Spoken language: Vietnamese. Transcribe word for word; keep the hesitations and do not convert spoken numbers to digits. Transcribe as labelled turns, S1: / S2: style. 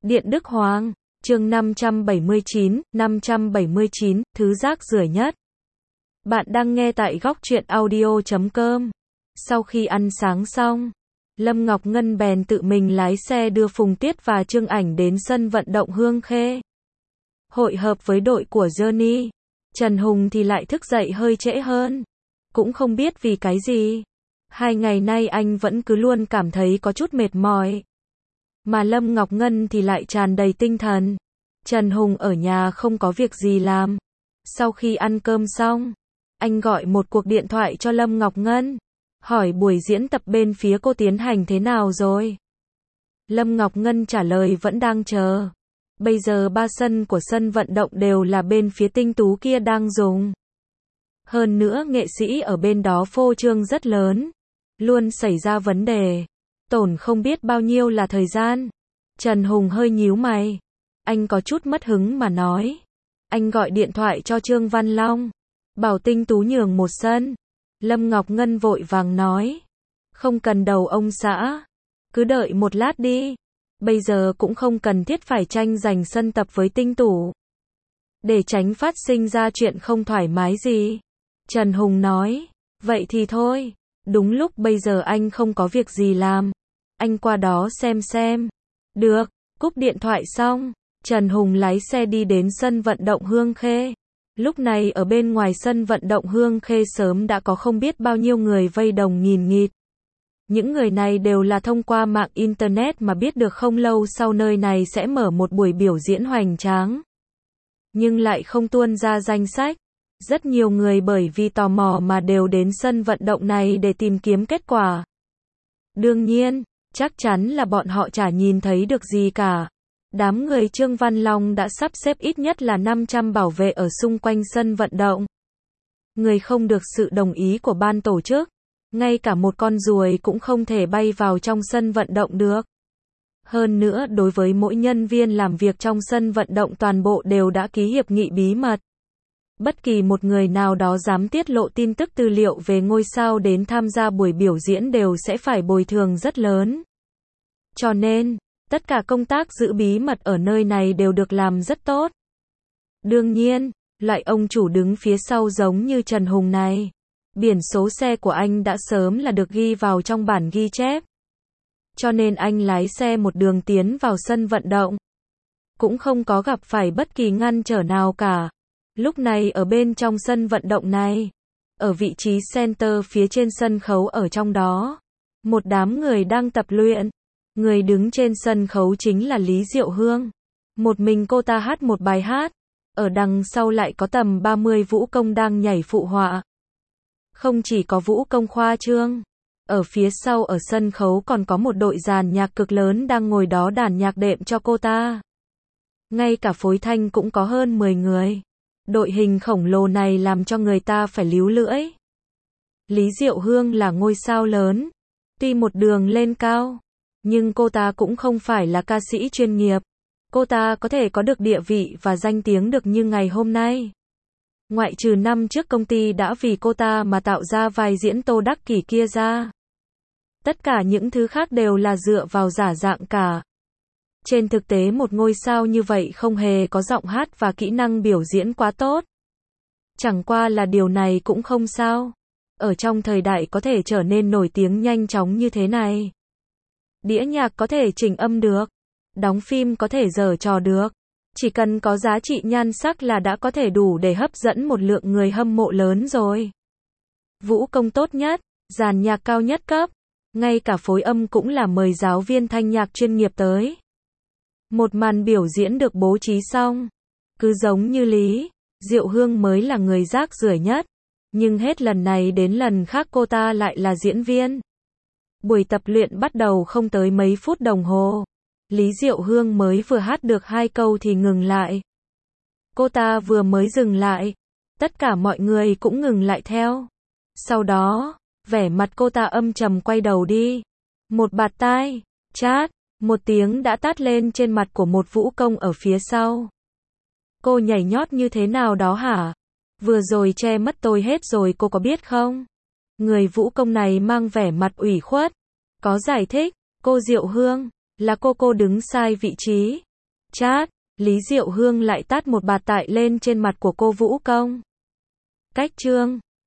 S1: Điện Đức Hoàng, chương năm trăm bảy mươi chín, năm trăm bảy mươi chín, thứ rác rưởi nhất. Bạn đang nghe tại góc truyện audio chấm com. Sau khi ăn sáng xong, Lâm Ngọc Ngân bèn tự mình lái xe đưa Phùng Tiết và Trương Ảnh đến sân vận động Hương Khê. Hội hợp với đội của Johnny, Trần Hùng thì lại thức dậy hơi trễ hơn. Cũng không biết vì cái gì. Hai ngày nay anh vẫn cứ luôn cảm thấy có chút mệt mỏi. Mà Lâm Ngọc Ngân thì lại tràn đầy tinh thần. Trần Hùng ở nhà không có việc gì làm. Sau khi ăn cơm xong, anh gọi một cuộc điện thoại cho Lâm Ngọc Ngân, hỏi buổi diễn tập bên phía cô tiến hành thế nào rồi. Lâm Ngọc Ngân trả lời vẫn đang chờ. Bây giờ ba sân của sân vận động đều là bên phía Tinh Tú kia đang dùng. Hơn nữa nghệ sĩ ở bên đó phô trương rất lớn. Luôn xảy ra vấn đề. Tổn không biết bao nhiêu là thời gian. Trần Hùng hơi nhíu mày. Anh có chút mất hứng mà nói. Anh gọi điện thoại cho Trương Văn Long, bảo Tinh Tú nhường một sân. Lâm Ngọc Ngân vội vàng nói. Không cần đầu ông xã. Cứ đợi một lát đi. Bây giờ cũng không cần thiết phải tranh giành sân tập với Tinh Tú. Để tránh phát sinh ra chuyện không thoải mái gì. Trần Hùng nói. Vậy thì thôi. Đúng lúc bây giờ anh không có việc gì làm. Anh qua đó xem xem. Được, cúp điện thoại xong, Trần Hùng lái xe đi đến sân vận động Hương Khê. Lúc này ở bên ngoài sân vận động Hương Khê sớm đã có không biết bao nhiêu người vây đồng nghìn nghịt. Những người này đều là thông qua mạng Internet mà biết được không lâu sau nơi này sẽ mở một buổi biểu diễn hoành tráng. Nhưng lại không tuôn ra danh sách. Rất nhiều người bởi vì tò mò mà đều đến sân vận động này để tìm kiếm kết quả. Đương nhiên, chắc chắn là bọn họ chả nhìn thấy được gì cả. Đám người Trương Văn Long đã sắp xếp ít nhất là năm trăm bảo vệ ở xung quanh sân vận động. Người không được sự đồng ý của ban tổ chức, ngay cả một con ruồi cũng không thể bay vào trong sân vận động được. Hơn nữa đối với mỗi nhân viên làm việc trong sân vận động toàn bộ đều đã ký hiệp nghị bí mật. Bất kỳ một người nào đó dám tiết lộ tin tức tư liệu về ngôi sao đến tham gia buổi biểu diễn đều sẽ phải bồi thường rất lớn. Cho nên, tất cả công tác giữ bí mật ở nơi này đều được làm rất tốt. Đương nhiên, loại ông chủ đứng phía sau giống như Trần Hùng này, biển số xe của anh đã sớm là được ghi vào trong bản ghi chép. Cho nên anh lái xe một đường tiến vào sân vận động. Cũng không có gặp phải bất kỳ ngăn trở nào cả. Lúc này ở bên trong sân vận động này, ở vị trí center phía trên sân khấu ở trong đó, một đám người đang tập luyện. Người đứng trên sân khấu chính là Lý Diệu Hương. Một mình cô ta hát một bài hát. Ở đằng sau lại có tầm ba mươi vũ công đang nhảy phụ họa. Không chỉ có vũ công khoa trương. Ở phía sau ở sân khấu còn có một đội dàn nhạc cực lớn đang ngồi đó đàn nhạc đệm cho cô ta. Ngay cả phối thanh cũng có hơn mười người. Đội hình khổng lồ này làm cho người ta phải líu lưỡi. Lý Diệu Hương là ngôi sao lớn. Tuy một đường lên cao, nhưng cô ta cũng không phải là ca sĩ chuyên nghiệp. Cô ta có thể có được địa vị và danh tiếng được như ngày hôm nay. Ngoại trừ năm trước công ty đã vì cô ta mà tạo ra vai diễn Tô Đắc Kỷ kia ra. Tất cả những thứ khác đều là dựa vào giả dạng cả. Trên thực tế một ngôi sao như vậy không hề có giọng hát và kỹ năng biểu diễn quá tốt. Chẳng qua là điều này cũng không sao. Ở trong thời đại có thể trở nên nổi tiếng nhanh chóng như thế này. Đĩa nhạc có thể chỉnh âm được. Đóng phim có thể giở trò được. Chỉ cần có giá trị nhan sắc là đã có thể đủ để hấp dẫn một lượng người hâm mộ lớn rồi. Vũ công tốt nhất, dàn nhạc cao nhất cấp. Ngay cả phối âm cũng là mời giáo viên thanh nhạc chuyên nghiệp tới. Một màn biểu diễn được bố trí xong. Cứ giống như Lý Diệu Hương mới là người rác rưởi nhất. Nhưng hết lần này đến lần khác cô ta lại là diễn viên. Buổi tập luyện bắt đầu không tới mấy phút đồng hồ. Lý Diệu Hương mới vừa hát được hai câu thì ngừng lại. Cô ta vừa mới dừng lại. Tất cả mọi người cũng ngừng lại theo. Sau đó, vẻ mặt cô ta âm trầm quay đầu đi. Một bạt tai, chát. Một tiếng đã tát lên trên mặt của một vũ công ở phía sau. Cô nhảy nhót như thế nào đó hả? Vừa rồi che mất tôi hết rồi cô có biết không? Người vũ công này mang vẻ mặt ủy khuất. Có giải thích, cô Diệu Hương, là cô cô đứng sai vị trí. Chát, Lý Diệu Hương lại tát một bạt tại lên trên mặt của cô Vũ Công. Cách chương